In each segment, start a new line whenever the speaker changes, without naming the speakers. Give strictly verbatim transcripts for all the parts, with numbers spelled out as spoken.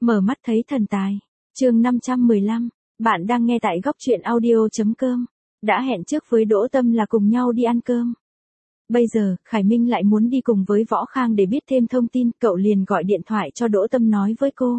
Mở mắt thấy thần tài. Chương năm trăm mười lăm. Bạn đang nghe tại góc truyện audio chấm com. Đã hẹn trước với Đỗ Tâm là cùng nhau đi ăn cơm. Bây giờ, Khải Minh lại muốn đi cùng với Võ Khang để biết thêm thông tin, cậu liền gọi điện thoại cho Đỗ Tâm nói với cô.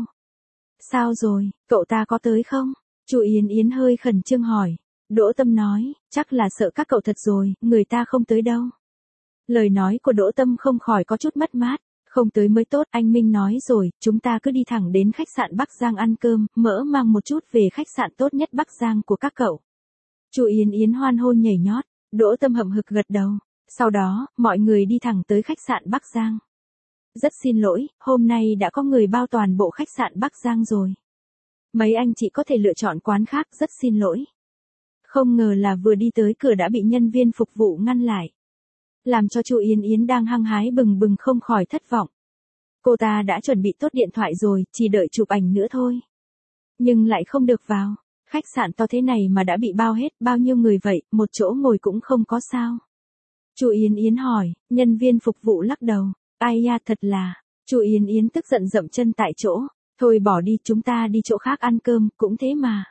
Sao rồi, cậu ta có tới không? Chu Yến Yến hơi khẩn trương hỏi. Đỗ Tâm nói, chắc là sợ các cậu thật rồi, người ta không tới đâu. Lời nói của Đỗ Tâm không khỏi có chút mất mát. Không tới mới tốt, anh Minh nói rồi, chúng ta cứ đi thẳng đến khách sạn Bắc Giang ăn cơm, mỡ mang một chút về khách sạn tốt nhất Bắc Giang của các cậu. Chu Yến Yến hoan hô nhảy nhót, Đỗ Tâm hậm hực gật đầu. Sau đó, mọi người đi thẳng tới khách sạn Bắc Giang. Rất xin lỗi, hôm nay đã có người bao toàn bộ khách sạn Bắc Giang rồi. Mấy anh chị có thể lựa chọn quán khác, rất xin lỗi. Không ngờ là vừa đi tới cửa đã bị nhân viên phục vụ ngăn lại. Làm cho Chu Yến Yến đang hăng hái bừng bừng không khỏi thất vọng. Cô ta đã chuẩn bị tốt điện thoại rồi, chỉ đợi chụp ảnh nữa thôi. Nhưng lại không được vào. Khách sạn to thế này mà đã bị bao hết, bao nhiêu người vậy, một chỗ ngồi cũng không có sao. Chu Yến Yến hỏi, nhân viên phục vụ lắc đầu. Ai ya, thật là. Chu Yến Yến tức giận dậm chân tại chỗ. Thôi bỏ đi, chúng ta đi chỗ khác ăn cơm, cũng thế mà.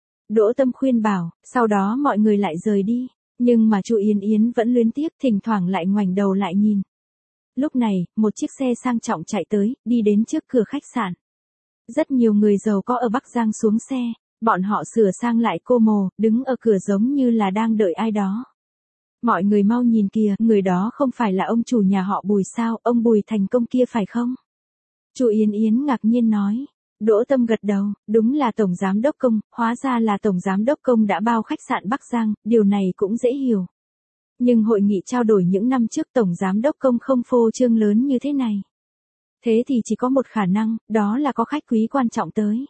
Đỗ Tâm khuyên bảo, sau đó mọi người lại rời đi. Nhưng mà Chu Yến Yến vẫn luyến tiếc, thỉnh thoảng lại ngoảnh đầu lại nhìn. Lúc này, một chiếc xe sang trọng chạy tới, đi đến trước cửa khách sạn. Rất nhiều người giàu có ở Bắc Giang xuống xe, bọn họ sửa sang lại cô mồ, đứng ở cửa giống như là đang đợi ai đó. Mọi người mau nhìn kìa, người đó không phải là ông chủ nhà họ Bùi sao, ông Bùi Thành Công kia phải không? Chu Yến Yến ngạc nhiên nói. Đỗ Tâm gật đầu, đúng là Tổng Giám Đốc Công, hóa ra là Tổng Giám Đốc Công đã bao khách sạn Bắc Giang, điều này cũng dễ hiểu. Nhưng hội nghị trao đổi những năm trước Tổng Giám Đốc Công không phô trương lớn như thế này. Thế thì chỉ có một khả năng, đó là có khách quý quan trọng tới.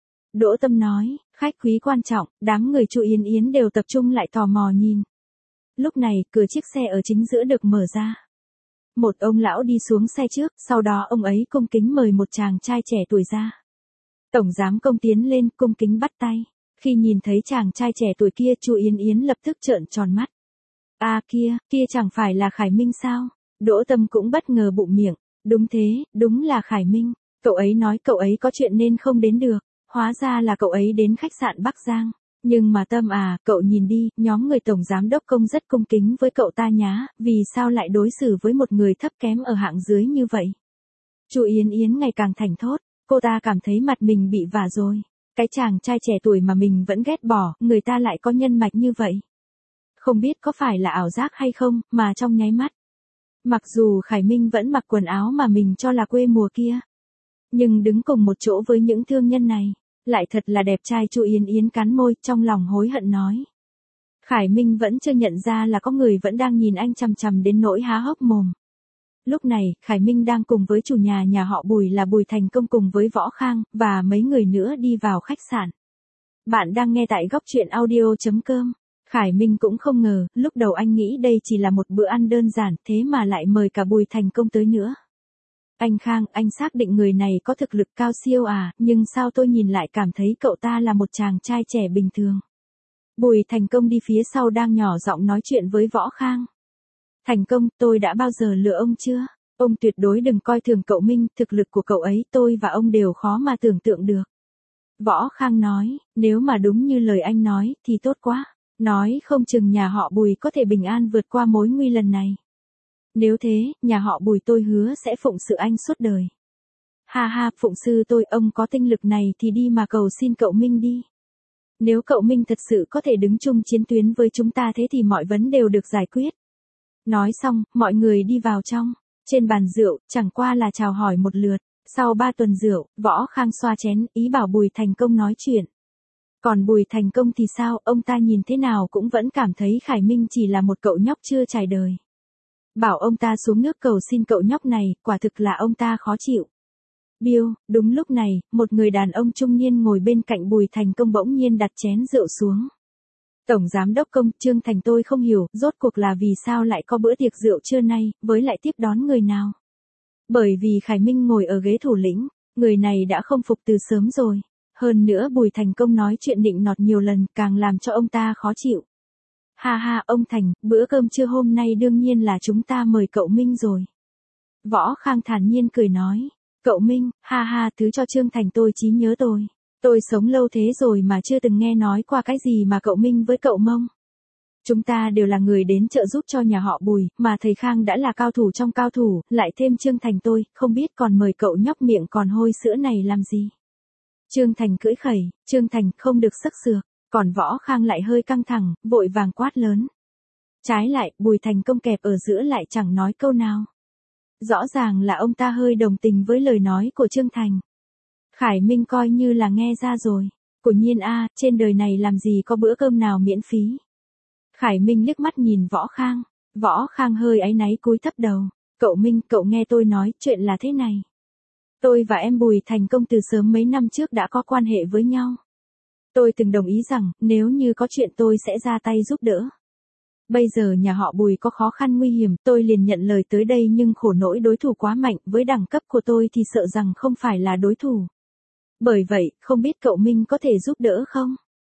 Đỗ Tâm nói, khách quý quan trọng, đám người Chu Yến Yến đều tập trung lại tò mò nhìn. Lúc này, cửa chiếc xe ở chính giữa được mở ra. Một ông lão đi xuống xe trước, sau đó ông ấy cung kính mời một chàng trai trẻ tuổi ra. Tổng Giám Công tiến lên, cung kính bắt tay. Khi nhìn thấy chàng trai trẻ tuổi kia, Chu Yến Yến lập tức trợn tròn mắt. À kia, kia chẳng phải là Khải Minh sao? Đỗ Tâm cũng bất ngờ bụng miệng. Đúng thế, đúng là Khải Minh. Cậu ấy nói cậu ấy có chuyện nên không đến được. Hóa ra là cậu ấy đến khách sạn Bắc Giang. Nhưng mà Tâm à, cậu nhìn đi, nhóm người Tổng Giám Đốc Công rất cung kính với cậu ta nhá, vì sao lại đối xử với một người thấp kém ở hạng dưới như vậy? Chu Yến Yến ngày càng thảnh thốt. Cô ta cảm thấy mặt mình bị vả rồi. Cái chàng trai trẻ tuổi mà mình vẫn ghét bỏ, người ta lại có nhân mạch như vậy. Không biết có phải là ảo giác hay không, mà trong nháy mắt. Mặc dù Khải Minh vẫn mặc quần áo mà mình cho là quê mùa kia. Nhưng đứng cùng một chỗ với những thương nhân này, lại thật là đẹp trai. Chu Yến Yến cắn môi, trong lòng hối hận nói. Khải Minh vẫn chưa nhận ra là có người vẫn đang nhìn anh chằm chằm đến nỗi há hốc mồm. Lúc này, Khải Minh đang cùng với chủ nhà nhà họ Bùi là Bùi Thành Công cùng với Võ Khang, và mấy người nữa đi vào khách sạn. Bạn đang nghe tại góc truyện audio chấm com. Khải Minh cũng không ngờ, lúc đầu anh nghĩ đây chỉ là một bữa ăn đơn giản, thế mà lại mời cả Bùi Thành Công tới nữa. Anh Khang, anh xác định người này có thực lực cao siêu à, nhưng sao tôi nhìn lại cảm thấy cậu ta là một chàng trai trẻ bình thường. Bùi Thành Công đi phía sau đang nhỏ giọng nói chuyện với Võ Khang. Thành Công, tôi đã bao giờ lừa ông chưa? Ông tuyệt đối đừng coi thường cậu Minh, thực lực của cậu ấy tôi và ông đều khó mà tưởng tượng được. Võ Khang nói, nếu mà đúng như lời anh nói, thì tốt quá. Nói không chừng nhà họ Bùi có thể bình an vượt qua mối nguy lần này. Nếu thế, nhà họ Bùi tôi hứa sẽ phụng sự anh suốt đời. Ha ha, phụng sư tôi, ông có tinh lực này thì đi mà cầu xin cậu Minh đi. Nếu cậu Minh thật sự có thể đứng chung chiến tuyến với chúng ta thế thì mọi vấn đều được giải quyết. Nói xong, mọi người đi vào trong. Trên bàn rượu, chẳng qua là chào hỏi một lượt. Sau ba tuần rượu, Võ Khang xoa chén, ý bảo Bùi Thành Công nói chuyện. Còn Bùi Thành Công thì sao, ông ta nhìn thế nào cũng vẫn cảm thấy Khải Minh chỉ là một cậu nhóc chưa trải đời. Bảo ông ta xuống nước cầu xin cậu nhóc này, quả thực là ông ta khó chịu. Bill, đúng lúc này, một người đàn ông trung niên ngồi bên cạnh Bùi Thành Công bỗng nhiên đặt chén rượu xuống. Tổng Giám Đốc Công, Trương Thành tôi không hiểu, rốt cuộc là vì sao lại có bữa tiệc rượu trưa nay, với lại tiếp đón người nào. Bởi vì Khải Minh ngồi ở ghế thủ lĩnh, người này đã không phục từ sớm rồi. Hơn nữa Bùi Thành Công nói chuyện nịnh nọt nhiều lần, càng làm cho ông ta khó chịu. Ha ha, ông Thành, bữa cơm trưa hôm nay đương nhiên là chúng ta mời cậu Minh rồi. Võ Khang thản nhiên cười nói. Cậu Minh, ha ha, thứ cho Trương Thành tôi trí nhớ tôi. Tôi sống lâu thế rồi mà chưa từng nghe nói qua cái gì mà cậu Minh với cậu Mông. Chúng ta đều là người đến trợ giúp cho nhà họ Bùi, mà thầy Khang đã là cao thủ trong cao thủ, lại thêm Trương Thành tôi, không biết còn mời cậu nhóc miệng còn hôi sữa này làm gì. Trương Thành cưỡi khẩy, Trương Thành không được sức sược, còn Võ Khang lại hơi căng thẳng, vội vàng quát lớn. Trái lại, Bùi Thành Công kẹp ở giữa lại chẳng nói câu nào. Rõ ràng là ông ta hơi đồng tình với lời nói của Trương Thành. Khải Minh coi như là nghe ra rồi. Của nhiên a, trên đời này làm gì có bữa cơm nào miễn phí. Khải Minh liếc mắt nhìn Võ Khang. Võ Khang hơi áy náy cúi thấp đầu. Cậu Minh, cậu nghe tôi nói, chuyện là thế này. Tôi và em Bùi Thành Công từ sớm mấy năm trước đã có quan hệ với nhau. Tôi từng đồng ý rằng, nếu như có chuyện tôi sẽ ra tay giúp đỡ. Bây giờ nhà họ Bùi có khó khăn nguy hiểm, tôi liền nhận lời tới đây nhưng khổ nỗi đối thủ quá mạnh, với đẳng cấp của tôi thì sợ rằng không phải là đối thủ. Bởi vậy, không biết cậu Minh có thể giúp đỡ không?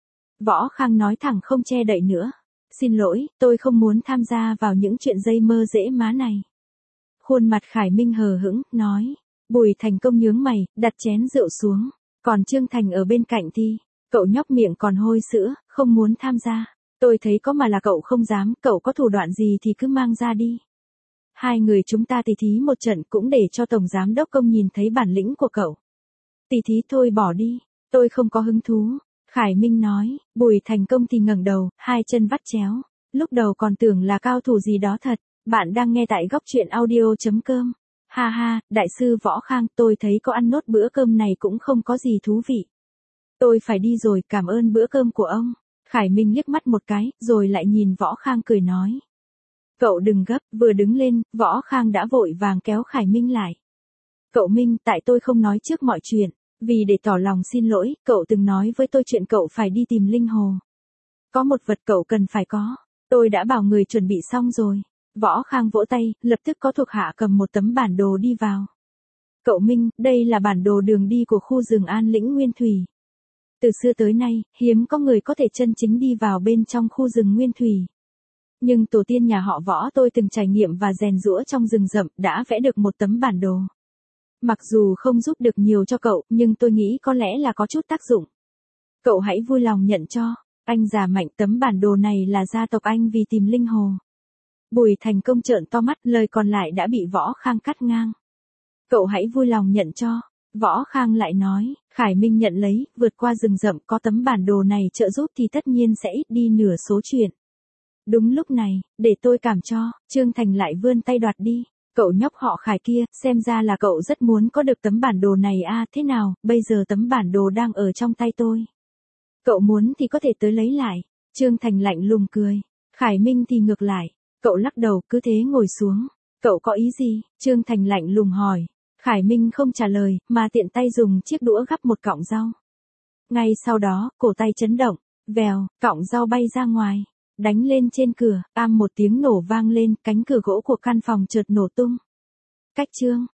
Võ Khang nói thẳng không che đậy nữa. Xin lỗi, tôi không muốn tham gia vào những chuyện dây mơ dễ má này. Khuôn mặt Khải Minh hờ hững, nói. Bùi Thành Công nhướng mày, đặt chén rượu xuống. Còn Trương Thành ở bên cạnh thì, cậu nhóc miệng còn hôi sữa, không muốn tham gia. Tôi thấy có mà là cậu không dám, cậu có thủ đoạn gì thì cứ mang ra đi. Hai người chúng ta tỉ thí một trận cũng để cho Tổng Giám Đốc Công nhìn thấy bản lĩnh của cậu. Tỉ thí thôi bỏ đi, tôi không có hứng thú. Khải Minh nói, Bùi Thành Công thì ngẩng đầu, hai chân vắt chéo. Lúc đầu còn tưởng là cao thủ gì đó thật. Bạn đang nghe tại góc truyện audio.com. Ha ha, đại sư Võ Khang, tôi thấy có ăn nốt bữa cơm này cũng không có gì thú vị. Tôi phải đi rồi, cảm ơn bữa cơm của ông. Khải Minh liếc mắt một cái, rồi lại nhìn Võ Khang cười nói. Cậu đừng gấp, vừa đứng lên, Võ Khang đã vội vàng kéo Khải Minh lại. Cậu Minh, tại tôi không nói trước mọi chuyện, vì để tỏ lòng xin lỗi, cậu từng nói với tôi chuyện cậu phải đi tìm linh hồ. Có một vật cậu cần phải có, tôi đã bảo người chuẩn bị xong rồi. Võ Khang vỗ tay, lập tức có thuộc hạ cầm một tấm bản đồ đi vào. Cậu Minh, đây là bản đồ đường đi của khu rừng An Lĩnh Nguyên Thủy. Từ xưa tới nay, hiếm có người có thể chân chính đi vào bên trong khu rừng Nguyên Thủy. Nhưng tổ tiên nhà họ Võ tôi từng trải nghiệm và rèn giũa trong rừng rậm đã vẽ được một tấm bản đồ. Mặc dù không giúp được nhiều cho cậu, nhưng tôi nghĩ có lẽ là có chút tác dụng. Cậu hãy vui lòng nhận cho. Anh già Mạnh, tấm bản đồ này là gia tộc anh vì tìm linh hồ. Bùi Thành Công trợn to mắt, lời còn lại đã bị Võ Khang cắt ngang. Cậu hãy vui lòng nhận cho. Võ Khang lại nói, Khải Minh nhận lấy, vượt qua rừng rậm có tấm bản đồ này trợ giúp thì tất nhiên sẽ ít đi nửa số chuyện. Đúng lúc này, để tôi cảm cho, Trương Thành lại vươn tay đoạt đi. Cậu nhóc họ Khải kia, xem ra là cậu rất muốn có được tấm bản đồ này à, thế nào, bây giờ tấm bản đồ đang ở trong tay tôi. Cậu muốn thì có thể tới lấy lại. Trương Thành lạnh lùng cười. Khải Minh thì ngược lại. Cậu lắc đầu, cứ thế ngồi xuống. Cậu có ý gì? Trương Thành lạnh lùng hỏi. Khải Minh không trả lời, mà tiện tay dùng chiếc đũa gắp một cọng rau. Ngay sau đó, cổ tay chấn động, vèo, cọng rau bay ra ngoài, đánh lên trên cửa, am một tiếng nổ vang lên, cánh cửa gỗ của căn phòng chợt nổ tung. Cách chương